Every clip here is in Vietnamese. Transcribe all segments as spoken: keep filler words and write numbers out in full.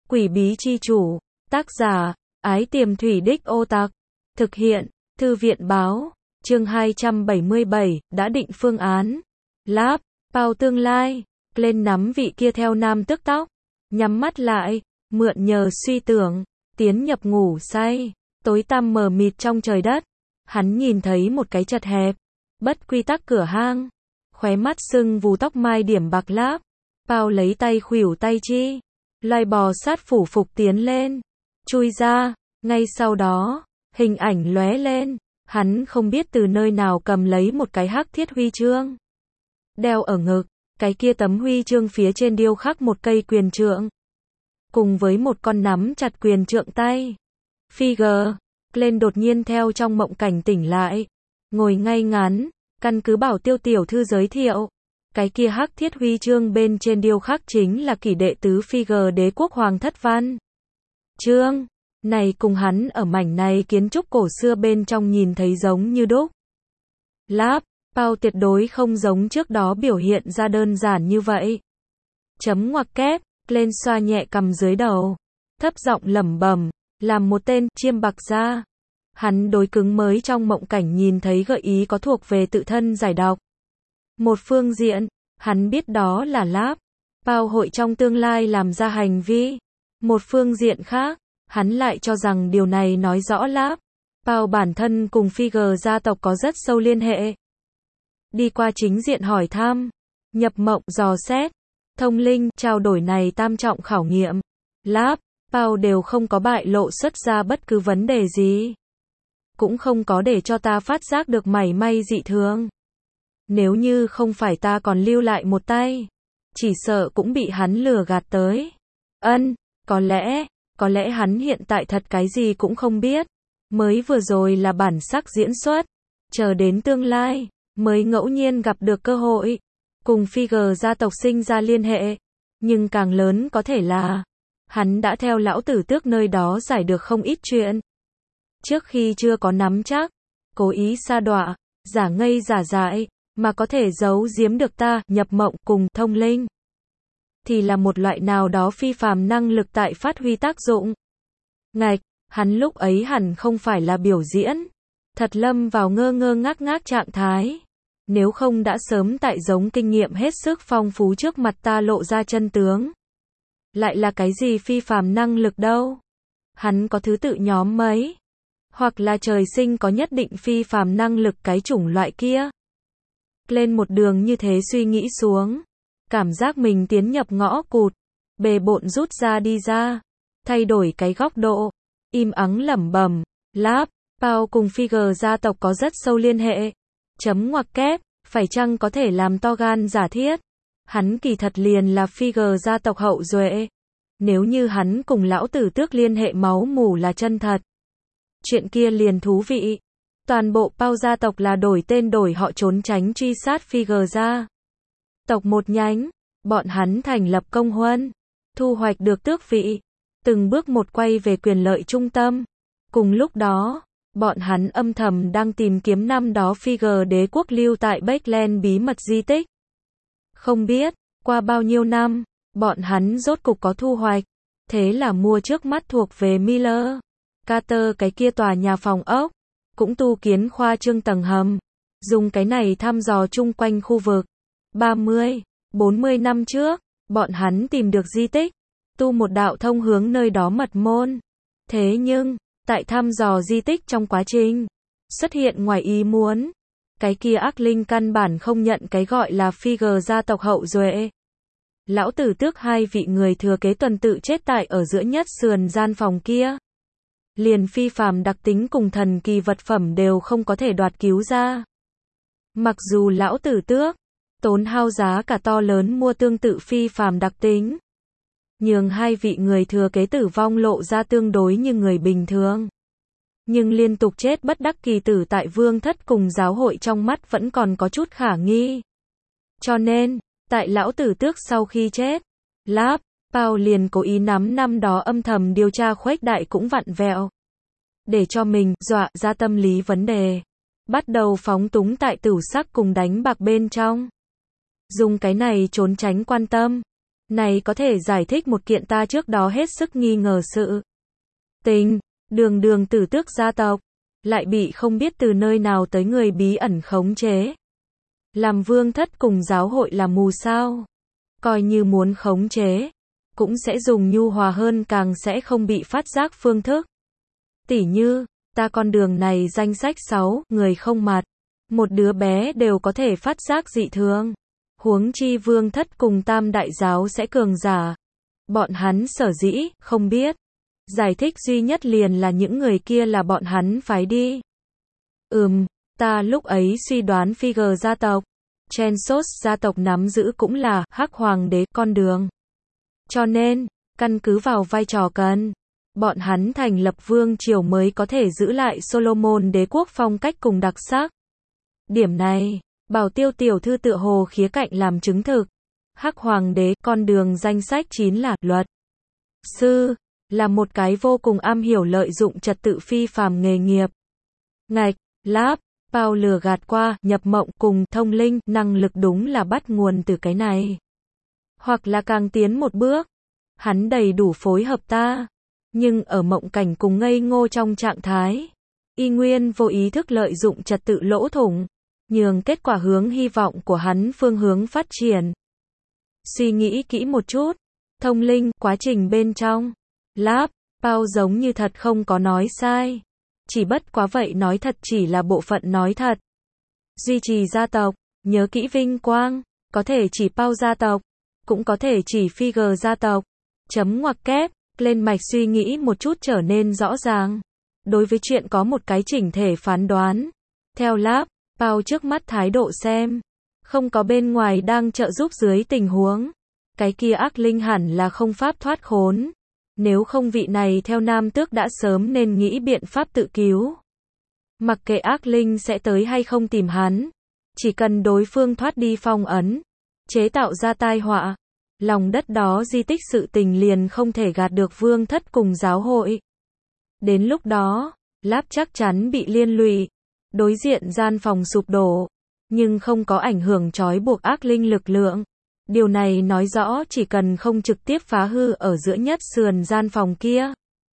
Quỷ bí chi chủ, tác giả, Ái Tiềm Thủy Đích Ô Tặc, thực hiện, Thư viện báo, chương hai trăm bảy mươi bảy, đã định phương án. Láp, Pao tương lai, lên nắm vị kia theo nam tước tóc, nhắm mắt lại, mượn nhờ suy tưởng, tiến nhập ngủ say, tối tăm mờ mịt trong trời đất. Hắn nhìn thấy một cái chật hẹp, bất quy tắc cửa hang, khóe mắt sưng vù tóc mai điểm bạc Láp. Pao lấy tay khuỷu tay chi, loài bò sát phủ phục tiến lên, chui ra, ngay sau đó, hình ảnh lóe lên, hắn không biết từ nơi nào cầm lấy một cái hắc thiết huy chương, đeo ở ngực, cái kia tấm huy chương phía trên điêu khắc một cây quyền trượng, cùng với một con nắm chặt quyền trượng tay. Figure, lên đột nhiên theo trong mộng cảnh tỉnh lại, ngồi ngay ngắn, căn cứ bảo Tiêu tiểu thư giới thiệu. Cái kia hắc thiết huy chương bên trên điêu khắc chính là kỷ đệ tứ Figure đế quốc Hoàng Thất Văn. Chương này cùng hắn ở mảnh này kiến trúc cổ xưa bên trong nhìn thấy giống như đúc. Láp, Pao tuyệt đối không giống trước đó biểu hiện ra đơn giản như vậy. Chấm ngoặc kép, lên xoa nhẹ cằm dưới đầu, thấp giọng lẩm bẩm, làm một tên chiêm bạc ra. Hắn đối cứng mới trong mộng cảnh nhìn thấy gợi ý có thuộc về tự thân giải đọc. Một phương diện, hắn biết đó là Láp, Pao hội trong tương lai làm ra hành vi. Một phương diện khác, hắn lại cho rằng điều này nói rõ Láp, Pao bản thân cùng Figure gia tộc có rất sâu liên hệ. Đi qua chính diện hỏi thăm, nhập mộng dò xét, thông linh, trao đổi này tam trọng khảo nghiệm, Láp, Pao đều không có bại lộ xuất ra bất cứ vấn đề gì. Cũng không có để cho ta phát giác được mảy may dị thường. Nếu như không phải ta còn lưu lại một tay, chỉ sợ cũng bị hắn lừa gạt tới. Ân, có lẽ, có lẽ hắn hiện tại thật cái gì cũng không biết. Mới vừa rồi là bản sắc diễn xuất, chờ đến tương lai, mới ngẫu nhiên gặp được cơ hội, cùng Figure gia tộc sinh ra liên hệ. Nhưng càng lớn có thể là, hắn đã theo lão tử tước nơi đó giải được không ít chuyện. Trước khi chưa có nắm chắc, cố ý sa đọa, giả ngây giả dại, mà có thể giấu giếm được ta, nhập mộng cùng thông linh, thì là một loại nào đó phi phàm năng lực tại phát huy tác dụng. Ngạch, hắn lúc ấy hẳn không phải là biểu diễn, thật lâm vào ngơ ngơ ngác ngác trạng thái. Nếu không đã sớm tại giống kinh nghiệm hết sức phong phú trước mặt ta lộ ra chân tướng. Lại là cái gì phi phàm năng lực đâu? Hắn có thứ tự nhóm mấy? Hoặc là trời sinh có nhất định phi phàm năng lực cái chủng loại kia? Lên một đường như thế suy nghĩ xuống, cảm giác mình tiến nhập ngõ cụt, bề bộn rút ra đi ra, thay đổi cái góc độ, im ắng lẩm bẩm, Láp, Pao cùng Figure gia tộc có rất sâu liên hệ. Chấm ngoặc kép, phải chăng có thể làm to gan giả thiết? Hắn kỳ thật liền là Figure gia tộc hậu duệ. Nếu như hắn cùng lão tử tước liên hệ máu mủ là chân thật, chuyện kia liền thú vị. Toàn bộ Pao gia tộc là đổi tên đổi họ trốn tránh truy sát Figure gia tộc một nhánh, bọn hắn thành lập công huân, thu hoạch được tước vị, từng bước một quay về quyền lợi trung tâm. Cùng lúc đó, bọn hắn âm thầm đang tìm kiếm năm đó Figure đế quốc lưu tại Backland bí mật di tích. Không biết, qua bao nhiêu năm, bọn hắn rốt cục có thu hoạch, thế là mua trước mắt thuộc về Miller Carter cái kia tòa nhà phòng ốc, cũng tu kiến khoa trương tầng hầm, dùng cái này thăm dò chung quanh khu vực. ba mươi, bốn mươi năm trước, bọn hắn tìm được di tích, tu một đạo thông hướng nơi đó mật môn. Thế nhưng, tại thăm dò di tích trong quá trình, xuất hiện ngoài ý muốn. Cái kia ác linh căn bản không nhận cái gọi là Figure gia tộc hậu duệ. Lão tử tước hai vị người thừa kế tuần tự chết tại ở giữa nhất sườn gian phòng kia. Liền phi phàm đặc tính cùng thần kỳ vật phẩm đều không có thể đoạt cứu ra. Mặc dù lão tử tước tốn hao giá cả to lớn mua tương tự phi phàm đặc tính, nhường hai vị người thừa kế tử vong lộ ra tương đối như người bình thường. Nhưng liên tục chết bất đắc kỳ tử tại vương thất cùng giáo hội trong mắt vẫn còn có chút khả nghi. Cho nên, tại lão tử tước sau khi chết, Láp, Pao liền cố ý nắm năm đó âm thầm điều tra khuếch đại cũng vặn vẹo. Để cho mình dọa ra tâm lý vấn đề. Bắt đầu phóng túng tại tửu sắc cùng đánh bạc bên trong. Dùng cái này trốn tránh quan tâm. Này có thể giải thích một kiện ta trước đó hết sức nghi ngờ sự tình, đường đường tử tước gia tộc, lại bị không biết từ nơi nào tới người bí ẩn khống chế. Làm vương thất cùng giáo hội là mù sao? Coi như muốn khống chế, cũng sẽ dùng nhu hòa hơn càng sẽ không bị phát giác phương thức. Tỉ như, ta con đường này danh sách sáu, người không mặt. Một đứa bé đều có thể phát giác dị thường. Huống chi vương thất cùng tam đại giáo sẽ cường giả. Bọn hắn sở dĩ, không biết. Giải thích duy nhất liền là những người kia là bọn hắn phái đi. Ừm, ta lúc ấy suy đoán Figure gia tộc, Chensos gia tộc nắm giữ cũng là Hắc Hoàng đế con đường. Cho nên, căn cứ vào vai trò cần, bọn hắn thành lập vương triều mới có thể giữ lại Solomon đế quốc phong cách cùng đặc sắc. Điểm này, Bảo Tiêu tiểu thư tựa hồ khía cạnh làm chứng thực. Hắc Hoàng đế con đường danh sách chín là luật sư, là một cái vô cùng am hiểu lợi dụng trật tự phi phàm nghề nghiệp. Ngạch, láp, bao lừa gạt qua, nhập mộng cùng thông linh, năng lực đúng là bắt nguồn từ cái này. Hoặc là càng tiến một bước, hắn đầy đủ phối hợp ta, nhưng ở mộng cảnh cùng ngây ngô trong trạng thái, y nguyên vô ý thức lợi dụng trật tự lỗ thủng, nhường kết quả hướng hy vọng của hắn phương hướng phát triển. Suy nghĩ kỹ một chút, thông linh, quá trình bên trong, láp, bao giống như thật không có nói sai. Chỉ bất quá vậy nói thật chỉ là bộ phận nói thật. Duy trì gia tộc, nhớ kỹ vinh quang, có thể chỉ bao gia tộc, cũng có thể chỉ Figure gia tộc. Chấm ngoặc kép, lên mạch suy nghĩ một chút trở nên rõ ràng. Đối với chuyện có một cái chỉnh thể phán đoán. Theo láp, bao trước mắt thái độ xem. Không có bên ngoài đang trợ giúp dưới tình huống. Cái kia ác linh hẳn là không pháp thoát khốn. Nếu không vị này theo nam tước đã sớm nên nghĩ biện pháp tự cứu. Mặc kệ ác linh sẽ tới hay không tìm hắn. Chỉ cần đối phương thoát đi phong ấn. Chế tạo ra tai họa. Lòng đất đó di tích sự tình liền không thể gạt được vương thất cùng giáo hội. Đến lúc đó, láp chắc chắn bị liên lụy. Đối diện gian phòng sụp đổ. Nhưng không có ảnh hưởng trói buộc ác linh lực lượng. Điều này nói rõ chỉ cần không trực tiếp phá hư ở giữa nhất sườn gian phòng kia.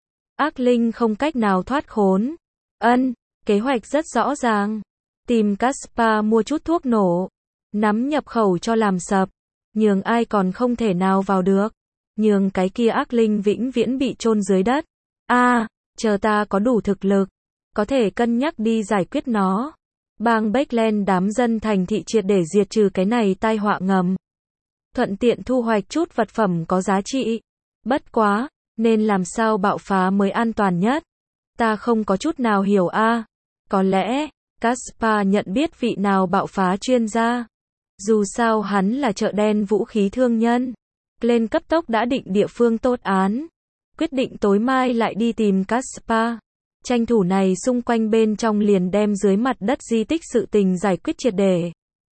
Ác linh không cách nào thoát khốn. Ân, kế hoạch rất rõ ràng. Tìm Caspar mua chút thuốc nổ. Nắm nhập khẩu cho làm sập. Nhường ai còn không thể nào vào được. Nhường cái kia ác linh vĩnh viễn bị chôn dưới đất. A, à, chờ ta có đủ thực lực. Có thể cân nhắc đi giải quyết nó. Bang Backland đám dân thành thị triệt để diệt trừ cái này tai họa ngầm. Thuận tiện thu hoạch chút vật phẩm có giá trị. Bất quá, nên làm sao bạo phá mới an toàn nhất? Ta không có chút nào hiểu a. À. Có lẽ, Caspar nhận biết vị nào bạo phá chuyên gia. Dù sao hắn là chợ đen vũ khí thương nhân. Lên cấp tốc đã định địa phương tốt án. Quyết định tối mai lại đi tìm Caspar. Tranh thủ này xung quanh bên trong liền đem dưới mặt đất di tích sự tình giải quyết triệt để.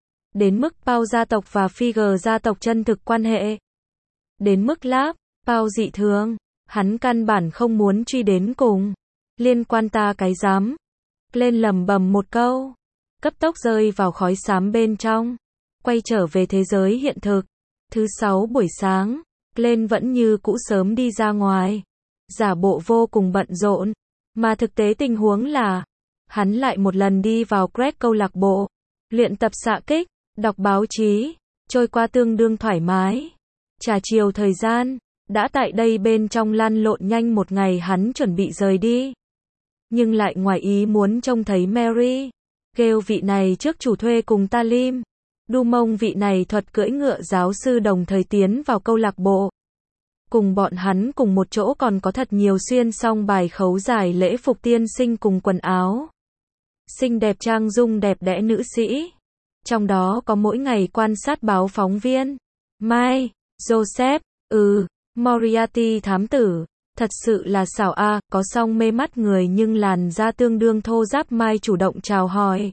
Đến mức bao gia tộc và Figure gia tộc chân thực quan hệ. Đến mức láp, bao dị thường, hắn căn bản không muốn truy đến cùng. Liên quan ta cái dám. Lên lầm bầm một câu. Cấp tốc rơi vào khói xám bên trong. Quay trở về thế giới hiện thực. Thứ sáu buổi sáng, lên vẫn như cũ sớm đi ra ngoài. Giả bộ vô cùng bận rộn. Mà thực tế tình huống là, hắn lại một lần đi vào Greg câu lạc bộ. Luyện tập xạ kích. Đọc báo chí, trôi qua tương đương thoải mái. Trà chiều thời gian, đã tại đây bên trong lăn lộn nhanh một ngày hắn chuẩn bị rời đi. Nhưng lại ngoài ý muốn trông thấy Mary. Kêu vị này trước chủ thuê cùng Talim. Đu mông vị này thuật cưỡi ngựa giáo sư đồng thời tiến vào câu lạc bộ. Cùng bọn hắn cùng một chỗ còn có thật nhiều xuyên song bài khấu giải lễ phục tiên sinh cùng quần áo. Xinh đẹp trang dung đẹp đẽ nữ sĩ. Trong đó có mỗi ngày quan sát báo phóng viên. Mai, Joseph, ừ, Moriarty thám tử. Thật sự là xảo a, à, có song mê mắt người nhưng làn da tương đương thô ráp. Mai chủ động chào hỏi.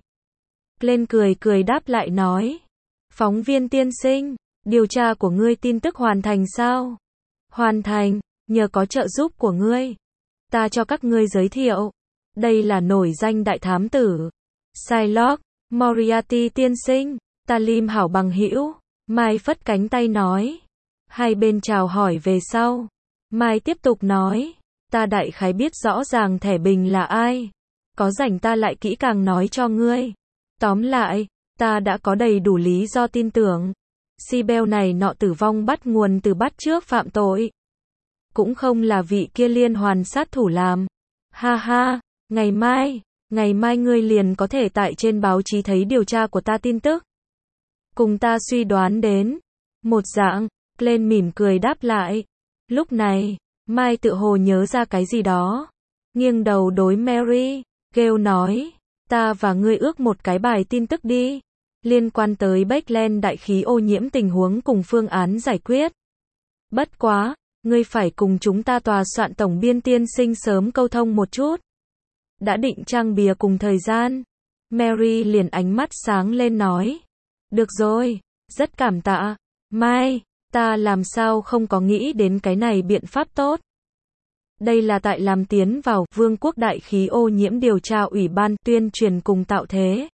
Lên cười cười đáp lại nói. Phóng viên tiên sinh, điều tra của ngươi tin tức hoàn thành sao? Hoàn thành, nhờ có trợ giúp của ngươi. Ta cho các ngươi giới thiệu. Đây là nổi danh đại thám tử. Shylock, Moriarty tiên sinh, Talim hảo bằng hữu. Mai phất cánh tay nói. Hai bên chào hỏi về sau. Mai tiếp tục nói, ta đại khái biết rõ ràng thẻ bình là ai. Có rảnh ta lại kỹ càng nói cho ngươi. Tóm lại, ta đã có đầy đủ lý do tin tưởng. Sibel này nọ tử vong bắt nguồn từ bắt chước phạm tội. Cũng không là vị kia liên hoàn sát thủ làm. Ha ha, ngày mai, ngày mai ngươi liền có thể tại trên báo chí thấy điều tra của ta tin tức. Cùng ta suy đoán đến. Một dạng, Glenn mỉm cười đáp lại. Lúc này, Mai tự hồ nhớ ra cái gì đó. Nghiêng đầu đối Mary, Gale nói, ta và ngươi ước một cái bài tin tức đi. Liên quan tới Backland đại khí ô nhiễm tình huống cùng phương án giải quyết. Bất quá, ngươi phải cùng chúng ta tòa soạn tổng biên tiên sinh sớm câu thông một chút. Đã định trang bìa cùng thời gian. Mary liền ánh mắt sáng lên nói. Được rồi, rất cảm tạ. Mai, ta làm sao không có nghĩ đến cái này biện pháp tốt. Đây là tại làm tiến vào Vương quốc đại khí ô nhiễm điều tra ủy ban tuyên truyền cùng tạo thế.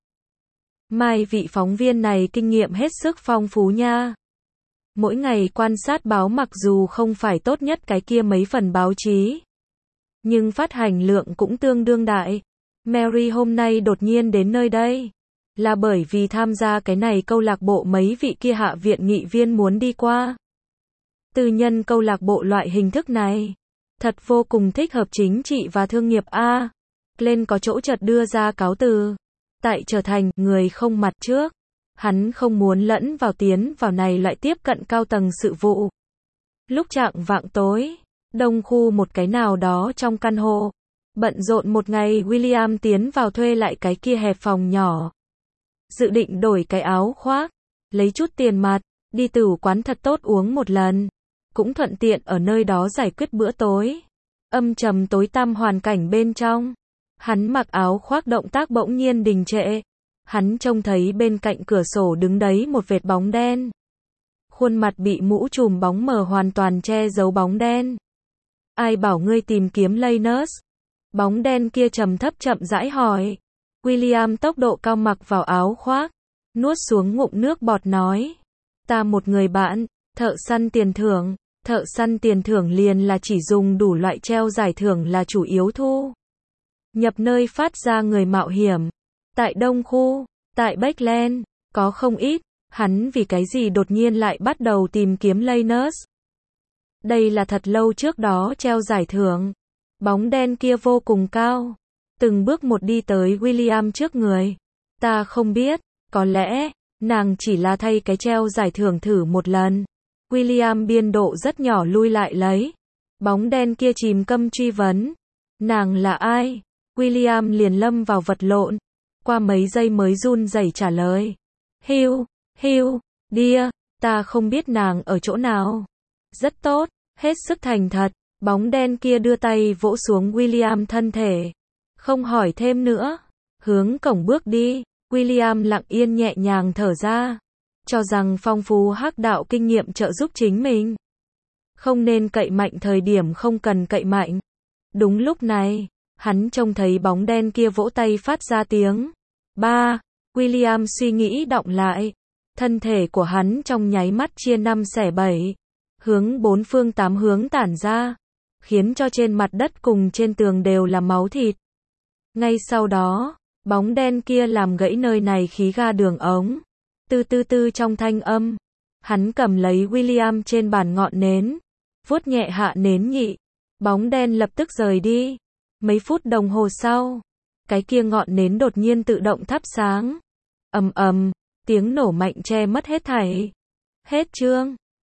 Mai vị phóng viên này kinh nghiệm hết sức phong phú nha. Mỗi ngày quan sát báo mặc dù không phải tốt nhất cái kia mấy phần báo chí. Nhưng phát hành lượng cũng tương đương đại. Mary hôm nay đột nhiên đến nơi đây. Là bởi vì tham gia cái này câu lạc bộ mấy vị kia hạ viện nghị viên muốn đi qua. Tư nhân câu lạc bộ loại hình thức này. Thật vô cùng thích hợp chính trị và thương nghiệp A. Glenn có chỗ chợt đưa ra cáo từ. Tại trở thành người không mặt trước. Hắn không muốn lẫn vào tiến vào này lại tiếp cận cao tầng sự vụ. Lúc chạng vạng tối, đông khu một cái nào đó trong căn hộ. Bận rộn một ngày William tiến vào thuê lại cái kia hẹp phòng nhỏ. Dự định đổi cái áo khoác, lấy chút tiền mặt, đi tửu quán thật tốt uống một lần. Cũng thuận tiện ở nơi đó giải quyết bữa tối. Âm trầm tối tăm hoàn cảnh bên trong. Hắn mặc áo khoác động tác bỗng nhiên đình trệ. Hắn trông thấy bên cạnh cửa sổ đứng đấy một vệt bóng đen. Khuôn mặt bị mũ trùm bóng mờ hoàn toàn che giấu bóng đen. Ai bảo ngươi tìm kiếm Lanus? Bóng đen kia trầm thấp chậm rãi hỏi. William tốc độ cao mặc vào áo khoác. Nuốt xuống ngụm nước bọt nói. Ta một người bạn, thợ săn tiền thưởng. Thợ săn tiền thưởng liền là chỉ dùng đủ loại treo giải thưởng là chủ yếu thu. Nhập nơi phát ra người mạo hiểm. Tại Đông Khu, tại Backland, có không ít. Hắn vì cái gì đột nhiên lại bắt đầu tìm kiếm Lanus? Đây là thật lâu trước đó treo giải thưởng. Bóng đen kia vô cùng cao. Từng bước một đi tới William trước người. Ta không biết, có lẽ, nàng chỉ là thay cái treo giải thưởng thử một lần. William biên độ rất nhỏ lui lại lấy. Bóng đen kia chìm câm truy vấn. Nàng là ai? William liền lâm vào vật lộn. Qua mấy giây mới run rẩy trả lời. Hiu, hiu, dear, ta không biết nàng ở chỗ nào. Rất tốt, hết sức thành thật. Bóng đen kia đưa tay vỗ xuống William thân thể. Không hỏi thêm nữa. Hướng cổng bước đi. William lặng yên nhẹ nhàng thở ra. Cho rằng phong phú hắc đạo kinh nghiệm trợ giúp chính mình. Không nên cậy mạnh thời điểm không cần cậy mạnh. Đúng lúc này, hắn trông thấy bóng đen kia vỗ tay phát ra tiếng. Ba, William suy nghĩ động lại. Thân thể của hắn trong nháy mắt chia năm xẻ bảy. Hướng bốn phương tám hướng tản ra. Khiến cho trên mặt đất cùng trên tường đều là máu thịt. Ngay sau đó, bóng đen kia làm gãy nơi này khí ga đường ống. Tư tư tư trong thanh âm. Hắn cầm lấy William trên bàn ngọn nến. Vuốt nhẹ hạ nến nhị. Bóng đen lập tức rời đi. Mấy phút đồng hồ sau. Cái kia ngọn nến đột nhiên tự động thắp sáng. Ầm ầm. Tiếng nổ mạnh che mất hết thảy. Hết chương.